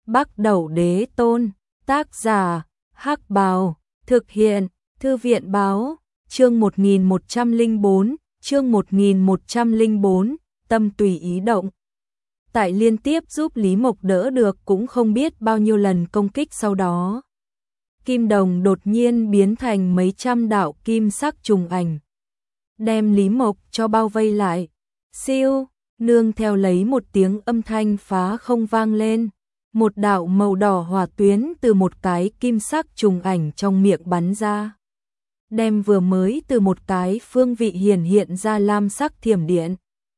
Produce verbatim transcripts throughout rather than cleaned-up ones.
Bắc Đẩu Đế Tôn, tác giả, Hắc Bào, thực hiện, Thư viện báo, chương một nghìn một trăm lẻ bốn, chương một nghìn một trăm lẻ bốn, tâm tùy ý động. Tại liên tiếp giúp Lý Mộc đỡ được cũng không biết bao nhiêu lần công kích sau đó. Kim đồng đột nhiên biến thành mấy trăm đạo kim sắc trùng ảnh, đem Lý Mộc cho bao vây lại. Siêu, nương theo lấy một tiếng âm thanh phá không vang lên, một đạo màu đỏ hỏa tuyến từ một cái kim sắc trùng ảnh trong miệng bắn ra, đem vừa mới từ một cái phương vị hiển hiện ra lam sắc thiểm điện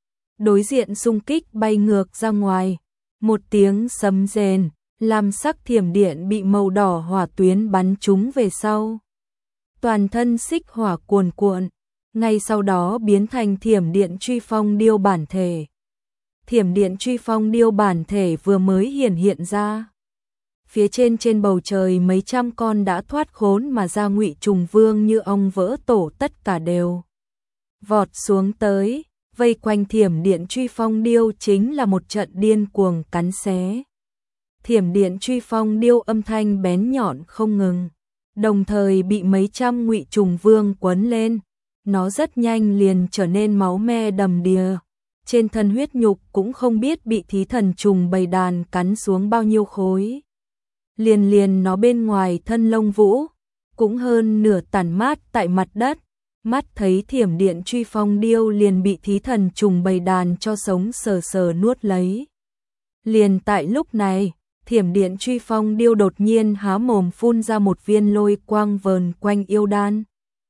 đối diện xung kích bay ngược ra ngoài. Một tiếng sấm rền, lam sắc thiểm điện bị màu đỏ hỏa tuyến bắn trúng về sau, toàn thân xích hỏa cuồn cuộn, ngay sau đó biến thành thiểm điện truy phong điêu bản thể. Thiểm điện truy phong điêu bản thể vừa mới hiển hiện ra, phía trên trên bầu trời mấy trăm con đã thoát khốn mà ra Ngụy Trùng Vương như ong vỡ tổ tất cả đều vọt xuống tới, vây quanh thiểm điện truy phong điêu chính là một trận điên cuồng cắn xé. Thiểm điện truy phong điêu âm thanh bén nhọn không ngừng, đồng thời bị mấy trăm Ngụy Trùng Vương quấn lên, nó rất nhanh liền trở nên máu me đầm đìa. Trên thân huyết nhục cũng không biết bị thí thần trùng bầy đàn cắn xuống bao nhiêu khối. Liền liền nó bên ngoài thân lông vũ, cũng hơn nửa tàn mát tại mặt đất. Mắt thấy thiểm điện truy phong điêu liền bị thí thần trùng bầy đàn cho sống sờ sờ nuốt lấy. Liền tại lúc này, thiểm điện truy phong điêu đột nhiên há mồm phun ra một viên lôi quang vờn quanh yêu đan.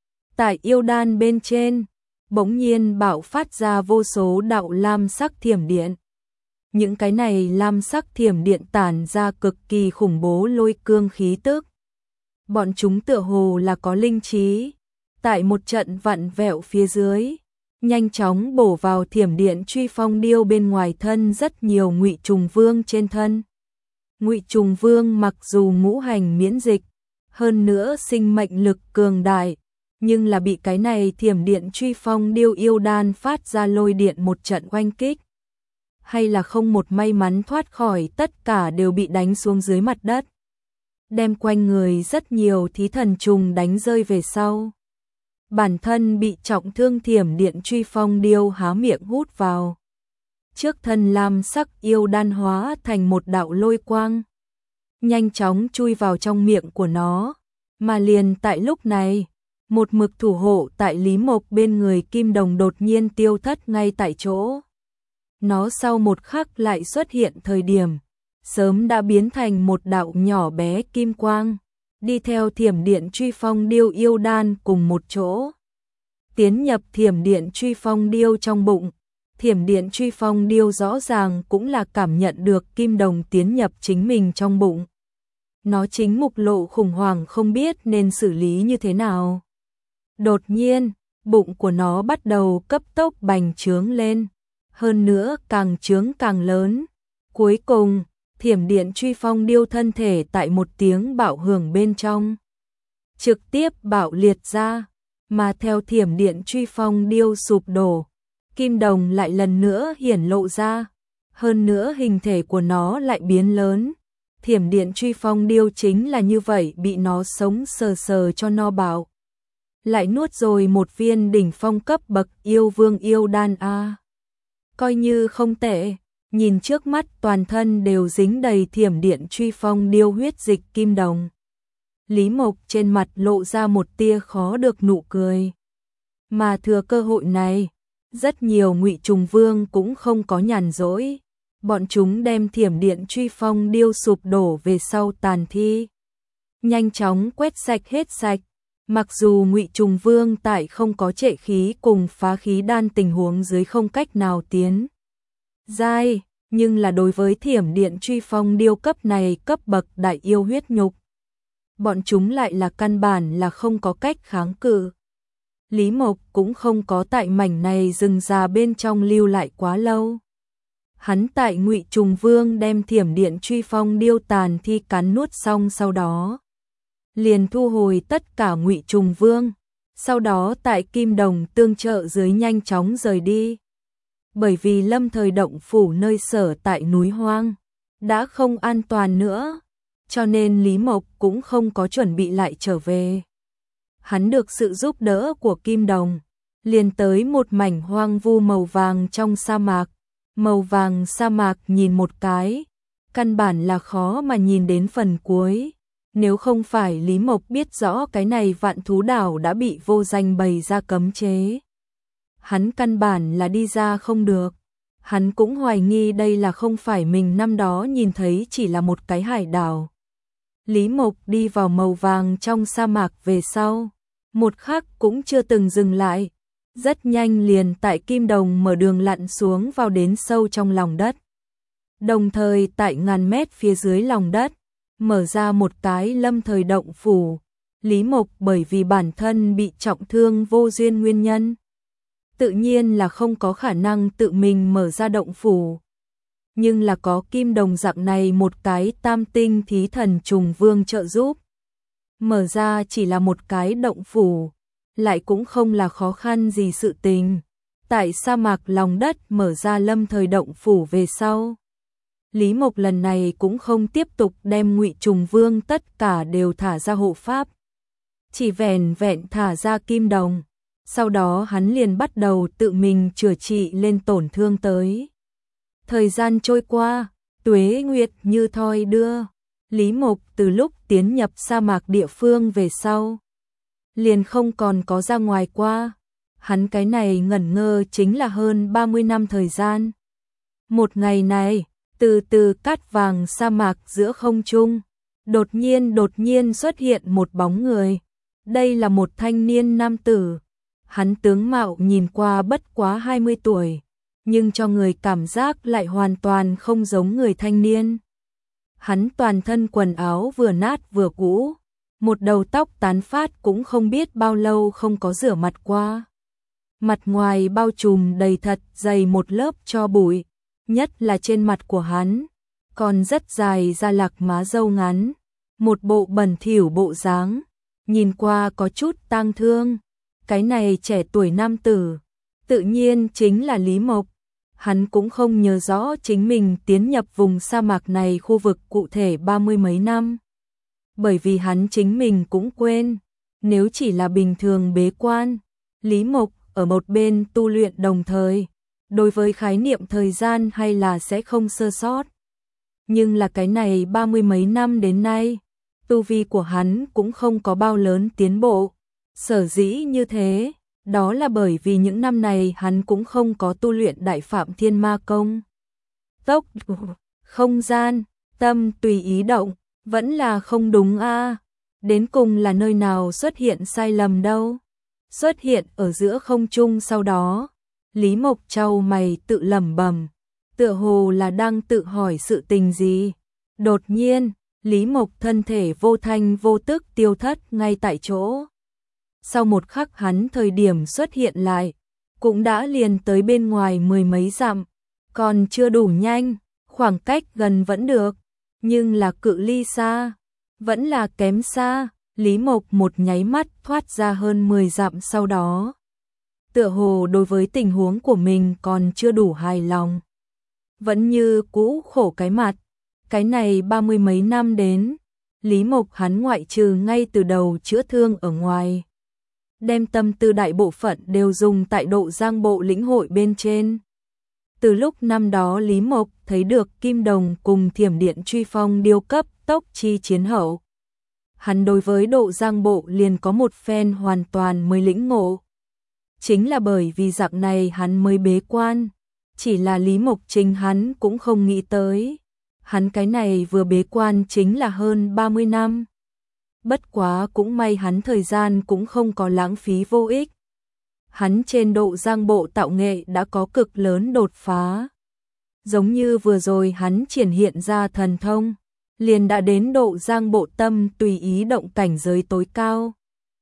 Tại yêu đan bên trên, bỗng nhiên bạo phát ra vô số đạo lam sắc thiểm điện. Những cái này lam sắc thiểm điện tản ra cực kỳ khủng bố lôi cương khí tức. Bọn chúng tựa hồ là có linh trí, tại một trận vặn vẹo phía dưới, nhanh chóng bổ vào thiểm điện truy phong điêu bên ngoài thân rất nhiều Ngụy Trùng Vương trên thân. Ngụy Trùng Vương mặc dù ngũ hành miễn dịch, hơn nữa sinh mệnh lực cường đại, nhưng là bị cái này thiểm điện truy phong điêu yêu đan phát ra lôi điện một trận oanh kích, hay là không một may mắn thoát khỏi, tất cả đều bị đánh xuống dưới mặt đất, đem quanh người rất nhiều thí thần trùng đánh rơi về sau. Bản thân bị trọng thương thiểm điện truy phong điêu há miệng hút vào, trước thân lam sắc yêu đan hóa thành một đạo lôi quang, nhanh chóng chui vào trong miệng của nó. Mà liền tại lúc này, một mực thủ hộ tại Lý Mộc bên người kim đồng đột nhiên tiêu thất ngay tại chỗ. Nó sau một khắc lại xuất hiện thời điểm, sớm đã biến thành một đạo nhỏ bé kim quang, đi theo thiểm điện truy phong điêu yêu đan cùng một chỗ, tiến nhập thiểm điện truy phong điêu trong bụng. Thiểm điện truy phong điêu rõ ràng cũng là cảm nhận được kim đồng tiến nhập chính mình trong bụng. Nó chính mục lộ khủng hoảng không biết nên xử lý như thế nào. Đột nhiên, bụng của nó bắt đầu cấp tốc bành trướng lên, hơn nữa càng trướng càng lớn. Cuối cùng, thiểm điện truy phong điêu thân thể tại một tiếng bạo hưởng bên trong, trực tiếp bạo liệt ra, mà theo thiểm điện truy phong điêu sụp đổ, kim đồng lại lần nữa hiển lộ ra, hơn nữa hình thể của nó lại biến lớn. Thiểm điện truy phong điêu chính là như vậy bị nó sống sờ sờ cho no bạo, lại nuốt rồi một viên đỉnh phong cấp bậc yêu vương yêu đan a. Coi như không tệ, nhìn trước mắt toàn thân đều dính đầy thiểm điện truy phong điêu huyết dịch kim đồng, Lý Mộc trên mặt lộ ra một tia khó được nụ cười. Mà thừa cơ hội này, rất nhiều Ngụy Trùng Vương cũng không có nhàn rỗi, bọn chúng đem thiểm điện truy phong điêu sụp đổ về sau tàn thi, nhanh chóng quét sạch hết sạch. Mặc dù Ngụy Trùng Vương tại không có trệ khí cùng phá khí đan tình huống dưới không cách nào tiến giai, nhưng là đối với thiểm điện truy phong điêu cấp này cấp bậc đại yêu huyết nhục, bọn chúng lại là căn bản là không có cách kháng cự. Lý Mộc cũng không có tại mảnh này rừng già bên trong lưu lại quá lâu. Hắn tại Ngụy Trùng Vương đem thiểm điện truy phong điêu tàn thi cắn nuốt xong sau đó, liền thu hồi tất cả Ngụy Trùng Vương, sau đó tại kim đồng tương trợ dưới nhanh chóng rời đi. Bởi vì lâm thời động phủ nơi sở tại núi hoang, đã không an toàn nữa, cho nên Lý Mộc cũng không có chuẩn bị lại trở về. Hắn được sự giúp đỡ của Kim Đồng, liền tới một mảnh hoang vu màu vàng trong sa mạc. Màu vàng sa mạc nhìn một cái, căn bản là khó mà nhìn đến phần cuối. Nếu không phải Lý Mộc biết rõ cái này Vạn Thú Đảo đã bị vô danh bày ra cấm chế, hắn căn bản là đi ra không được. Hắn cũng hoài nghi đây là không phải mình năm đó nhìn thấy chỉ là một cái hải đảo. Lý Mộc đi vào màu vàng trong sa mạc về sau, một khắc cũng chưa từng dừng lại, rất nhanh liền tại Kim Đồng mở đường lặn xuống vào đến sâu trong lòng đất. Đồng thời tại ngàn mét phía dưới lòng đất, mở ra một cái lâm thời động phủ. Lý Mộc bởi vì bản thân bị trọng thương vô duyên nguyên nhân, tự nhiên là không có khả năng tự mình mở ra động phủ. Nhưng là có Kim Đồng dạng này một cái tam tinh thí thần trùng vương trợ giúp, mở ra chỉ là một cái động phủ, lại cũng không là khó khăn gì sự tình. Tại sa mạc lòng đất mở ra lâm thời động phủ về sau, Lý Mộc lần này cũng không tiếp tục đem Ngụy Trùng Vương tất cả đều thả ra hộ pháp, chỉ vẻn vẹn thả ra Kim Đồng. Sau đó hắn liền bắt đầu tự mình chữa trị lên tổn thương tới. Thời gian trôi qua, tuế nguyệt như thoi đưa. Lý Mộc từ lúc tiến nhập sa mạc địa phương về sau, liền không còn có ra ngoài qua. Hắn cái này ngẩn ngơ chính là hơn ba mươi năm thời gian. Một ngày này, từ từ cát vàng sa mạc giữa không trung, đột nhiên đột nhiên xuất hiện một bóng người. Đây là một thanh niên nam tử. Hắn tướng mạo nhìn qua bất quá hai mươi tuổi, nhưng cho người cảm giác lại hoàn toàn không giống người thanh niên. Hắn toàn thân quần áo vừa nát vừa cũ, một đầu tóc tán phát cũng không biết bao lâu không có rửa mặt qua. Mặt ngoài bao trùm đầy thật dày một lớp tro bụi, nhất là trên mặt của hắn, còn rất dài da lạc má râu ngắn, một bộ bẩn thỉu bộ dáng, nhìn qua có chút tang thương. Cái này trẻ tuổi nam tử, tự nhiên chính là Lý Mộc. Hắn cũng không nhớ rõ chính mình tiến nhập vùng sa mạc này khu vực cụ thể ba mươi mấy năm. Bởi vì hắn chính mình cũng quên, nếu chỉ là bình thường bế quan, Lý Mộc ở một bên tu luyện đồng thời, đối với khái niệm thời gian hay là sẽ không sơ sót. Nhưng là cái này ba mươi mấy năm đến nay, tu vi của hắn cũng không có bao lớn tiến bộ. Sở dĩ như thế, đó là bởi vì những năm này hắn cũng không có tu luyện Đại Phạm Thiên Ma Công. Tốc, không gian, tâm tùy ý động, vẫn là không đúng a. Đến cùng là nơi nào xuất hiện sai lầm đâu? Xuất hiện ở giữa không trung sau đó, Lý Mộc chau mày tự lẩm bẩm, tựa hồ là đang tự hỏi sự tình gì. Đột nhiên, Lý Mộc thân thể vô thanh vô tức tiêu thất ngay tại chỗ. Sau một khắc hắn thời điểm xuất hiện lại, cũng đã liền tới bên ngoài mười mấy dặm, còn chưa đủ nhanh, khoảng cách gần vẫn được, nhưng là cự ly xa, vẫn là kém xa. Lý Mộc một nháy mắt thoát ra hơn mười dặm sau đó. Tựa hồ đối với tình huống của mình còn chưa đủ hài lòng. Vẫn như cũ khổ cái mặt, cái này ba mươi mấy năm đến, Lý Mộc hắn ngoại trừ ngay từ đầu chữa thương ở ngoài, đem tâm tư đại bộ phận đều dùng tại Độ Giang Bộ lĩnh hội bên trên. Từ lúc năm đó Lý Mộc thấy được Kim Đồng cùng Thiểm Điện Truy Phong điêu cấp tốc chi chiến hậu, hắn đối với Độ Giang Bộ liền có một phen hoàn toàn mới lĩnh ngộ. Chính là bởi vì dạng này hắn mới bế quan, chỉ là Lý Mộc chính hắn cũng không nghĩ tới. Hắn cái này vừa bế quan chính là hơn ba mươi năm. Bất quá cũng may hắn thời gian cũng không có lãng phí vô ích. Hắn trên Độ Giang Bộ tạo nghệ đã có cực lớn đột phá. Giống như vừa rồi hắn triển hiện ra thần thông, liền đã đến Độ Giang Bộ tâm tùy ý động cảnh giới tối cao.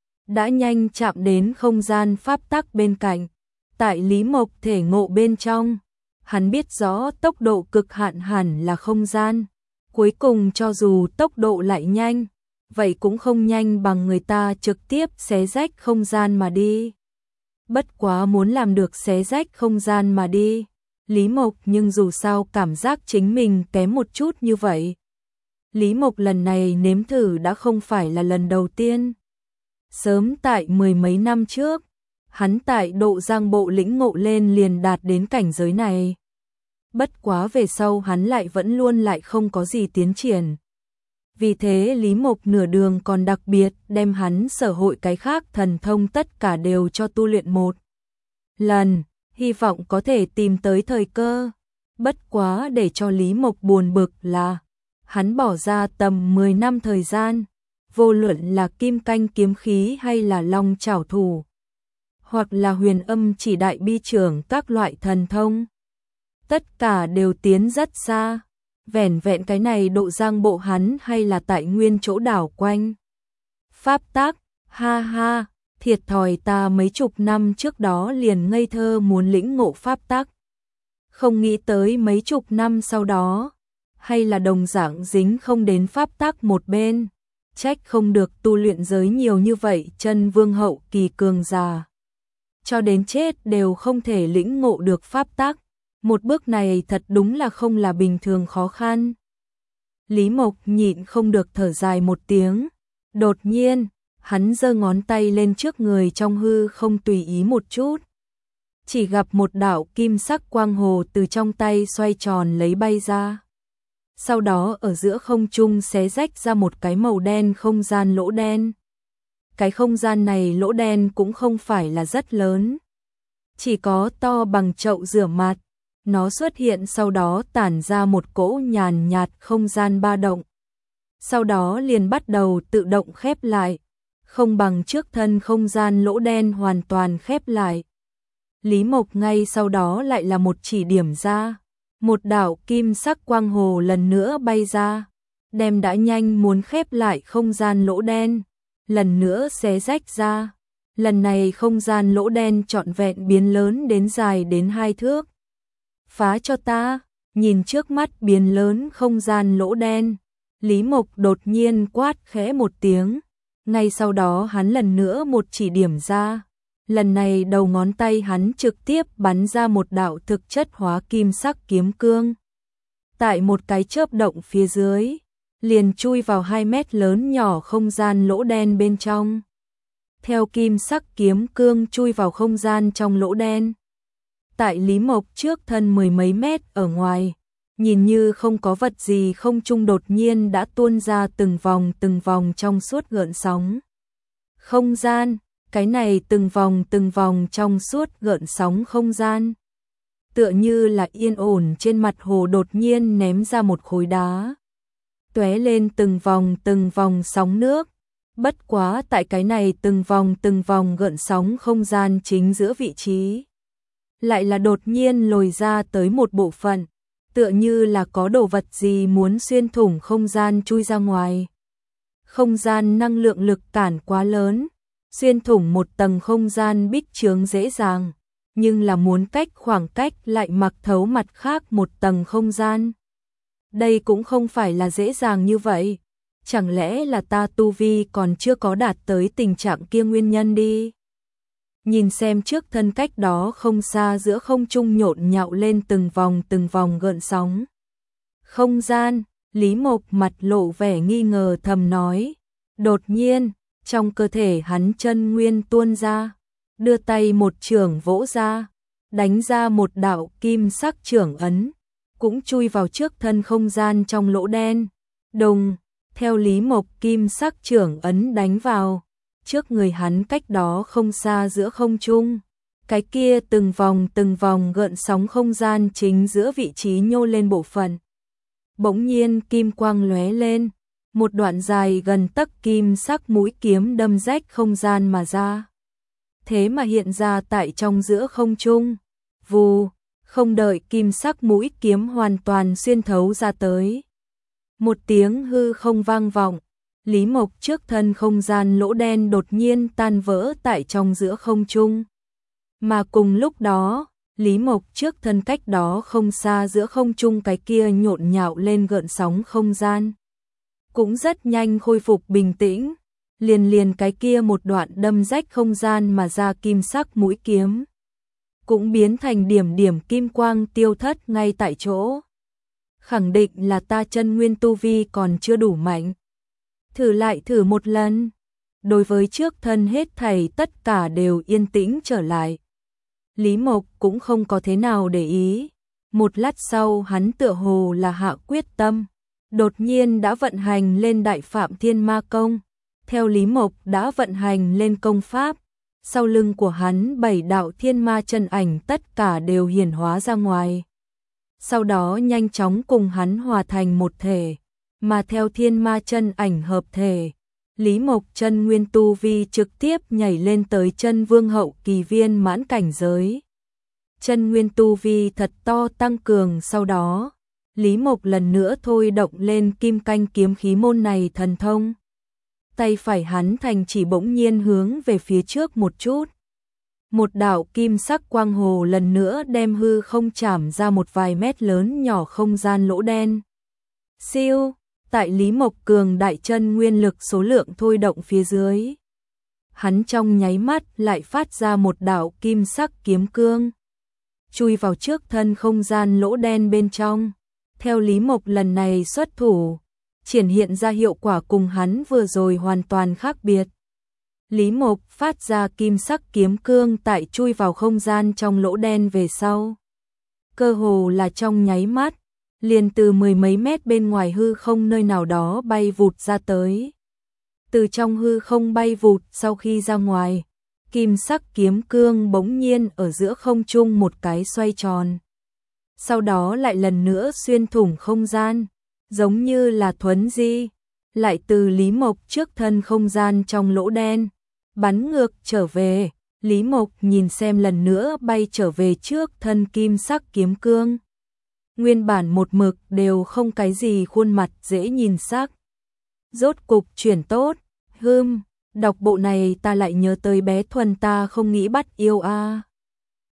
Đã nhanh chạm đến không gian pháp tắc bên cạnh. Tại Lý Mộc thể ngộ bên trong, hắn biết rõ tốc độ cực hạn hẳn là không gian. Cuối cùng cho dù tốc độ lại nhanh, vậy cũng không nhanh bằng người ta trực tiếp xé rách không gian mà đi. Bất quá muốn làm được xé rách không gian mà đi, Lý Mộc nhưng dù sao cảm giác chính mình kém một chút như vậy. Lý Mộc lần này nếm thử đã không phải là lần đầu tiên. Sớm tại mười mấy năm trước, hắn tại Độ Giang Bộ lĩnh ngộ lên liền đạt đến cảnh giới này. Bất quá về sau hắn lại vẫn luôn lại không có gì tiến triển. Vì thế Lý Mộc nửa đường còn đặc biệt đem hắn sở hội cái khác thần thông tất cả đều cho tu luyện một lần, hy vọng có thể tìm tới thời cơ. Bất quá để cho Lý Mộc buồn bực là hắn bỏ ra tầm mười năm thời gian, vô luận là kim canh kiếm khí hay là long chảo thủ, hoặc là huyền âm chỉ đại bi trưởng các loại thần thông. Tất cả đều tiến rất xa, vẻn vẹn cái này Độ Giang Bộ hắn hay là tại nguyên chỗ đảo quanh. Pháp tắc, ha ha, thiệt thòi ta mấy chục năm trước đó liền ngây thơ muốn lĩnh ngộ pháp tắc. Không nghĩ tới mấy chục năm sau đó, hay là đồng dạng dính không đến pháp tắc một bên, trách không được tu luyện giới nhiều như vậy chân vương hậu kỳ cường già. Cho đến chết đều không thể lĩnh ngộ được pháp tắc. Một bước này thật đúng là không là bình thường khó khăn. Lý Mộc nhịn không được thở dài một tiếng. Đột nhiên, hắn giơ ngón tay lên trước người trong hư không tùy ý một chút. Chỉ gặp một đạo kim sắc quang hồ từ trong tay xoay tròn lấy bay ra. Sau đó ở giữa không trung xé rách ra một cái màu đen không gian lỗ đen. Cái không gian này lỗ đen cũng không phải là rất lớn. Chỉ có to bằng chậu rửa mặt. Nó xuất hiện sau đó tản ra một cỗ nhàn nhạt không gian ba động. Sau đó liền bắt đầu tự động khép lại, không bằng trước thân không gian lỗ đen hoàn toàn khép lại. Lý Mộc ngay sau đó lại là một chỉ điểm ra, một đạo kim sắc quang hồ lần nữa bay ra, đem đã nhanh muốn khép lại không gian lỗ đen, lần nữa xé rách ra. Lần này không gian lỗ đen trọn vẹn biến lớn đến dài đến hai thước. Phá cho ta, nhìn trước mắt biến lớn không gian lỗ đen, Lý Mộc đột nhiên quát khẽ một tiếng, ngay sau đó hắn lần nữa một chỉ điểm ra, lần này đầu ngón tay hắn trực tiếp bắn ra một đạo thực chất hóa kim sắc kiếm cương. Tại một cái chớp động phía dưới, liền chui vào hai mét lớn nhỏ không gian lỗ đen bên trong. Theo kim sắc kiếm cương chui vào không gian trong lỗ đen. Tại Lý Mộc trước thân mười mấy mét ở ngoài, nhìn như không có vật gì không trung đột nhiên đã tuôn ra từng vòng từng vòng trong suốt gợn sóng. Không gian, cái này từng vòng từng vòng trong suốt gợn sóng không gian. Tựa như là yên ổn trên mặt hồ đột nhiên ném ra một khối đá. Tóe lên từng vòng từng vòng sóng nước. Bất quá tại cái này từng vòng từng vòng gợn sóng không gian chính giữa vị trí. Lại là đột nhiên lồi ra tới một bộ phận, tựa như là có đồ vật gì muốn xuyên thủng không gian chui ra ngoài. Không gian năng lượng lực cản quá lớn, xuyên thủng một tầng không gian bích chướng dễ dàng, nhưng là muốn cách khoảng cách lại mặc thấu mặt khác một tầng không gian. Đây cũng không phải là dễ dàng như vậy, chẳng lẽ là ta tu vi còn chưa có đạt tới tình trạng kia nguyên nhân đi. Nhìn xem trước thân cách đó không xa giữa không trung nhộn nhạo lên từng vòng từng vòng gợn sóng. Không gian, Lý Mộc mặt lộ vẻ nghi ngờ thầm nói. Đột nhiên, trong cơ thể hắn chân nguyên tuôn ra, đưa tay một chưởng vỗ ra, đánh ra một đạo kim sắc chưởng ấn, cũng chui vào trước thân không gian trong lỗ đen. Đùng, theo Lý Mộc kim sắc chưởng ấn đánh vào. Trước người hắn cách đó không xa giữa không trung, cái kia từng vòng từng vòng gợn sóng không gian chính giữa vị trí nhô lên bộ phận. Bỗng nhiên kim quang lóe lên, một đoạn dài gần tấc kim sắc mũi kiếm đâm rách không gian mà ra. Thế mà hiện ra tại trong giữa không trung, vù, không đợi kim sắc mũi kiếm hoàn toàn xuyên thấu ra tới. Một tiếng hư không vang vọng. Lý Mộc trước thân không gian lỗ đen đột nhiên tan vỡ tại trong giữa không trung. Mà cùng lúc đó, Lý Mộc trước thân cách đó không xa giữa không trung cái kia nhộn nhạo lên gợn sóng không gian. Cũng rất nhanh khôi phục bình tĩnh, liền liền cái kia một đoạn đâm rách không gian mà ra kim sắc mũi kiếm. cũng biến thành điểm điểm kim quang tiêu thất ngay tại chỗ. Khẳng định là ta chân nguyên tu vi còn chưa đủ mạnh. Thử lại thử một lần. Đối với trước thân hết thảy tất cả đều yên tĩnh trở lại. Lý Mộc cũng không có thế nào để ý. Một lát sau hắn tựa hồ là hạ quyết tâm. Đột nhiên đã vận hành lên Đại Phạm Thiên Ma Công. Theo Lý Mộc đã vận hành lên công pháp. Sau lưng của hắn bảy đạo thiên ma chân ảnh tất cả đều hiển hóa ra ngoài. Sau đó nhanh chóng cùng hắn hòa thành một thể. Mà theo thiên ma chân ảnh hợp thể, Lý Mộc chân nguyên tu vi trực tiếp nhảy lên tới chân vương hậu kỳ viên mãn cảnh giới. Chân nguyên tu vi thật to tăng cường, sau đó Lý Mộc lần nữa thôi động lên kim canh kiếm khí môn này thần thông. Tay phải hắn thành chỉ bỗng nhiên hướng về phía trước một chút. Một đạo kim sắc quang hồ lần nữa đem hư không chảm ra một vài mét lớn nhỏ không gian lỗ đen. Siêu, tại Lý Mộc cường đại chân nguyên lực số lượng thôi động phía dưới. Hắn trong nháy mắt lại phát ra một đạo kim sắc kiếm cương. Chui vào trước thân không gian lỗ đen bên trong. Theo Lý Mộc lần này xuất thủ, triển hiện ra hiệu quả cùng hắn vừa rồi hoàn toàn khác biệt. Lý Mộc phát ra kim sắc kiếm cương tại chui vào không gian trong lỗ đen về sau. Cơ hồ là trong nháy mắt, liền từ mười mấy mét bên ngoài hư không nơi nào đó bay vụt ra tới. Từ trong hư không bay vụt sau khi ra ngoài, kim sắc kiếm cương bỗng nhiên ở giữa không trung một cái xoay tròn. Sau đó lại lần nữa xuyên thủng không gian, giống như là thuấn di, lại từ Lý Mộc trước thân không gian trong lỗ đen, bắn ngược trở về. Lý Mộc nhìn xem lần nữa bay trở về trước thân kim sắc kiếm cương. Nguyên bản một mực đều không cái gì khuôn mặt dễ nhìn sắc. Rốt cục chuyển tốt, hưm, đọc bộ này ta lại nhớ tới bé Thuần ta không nghĩ bắt yêu a. À.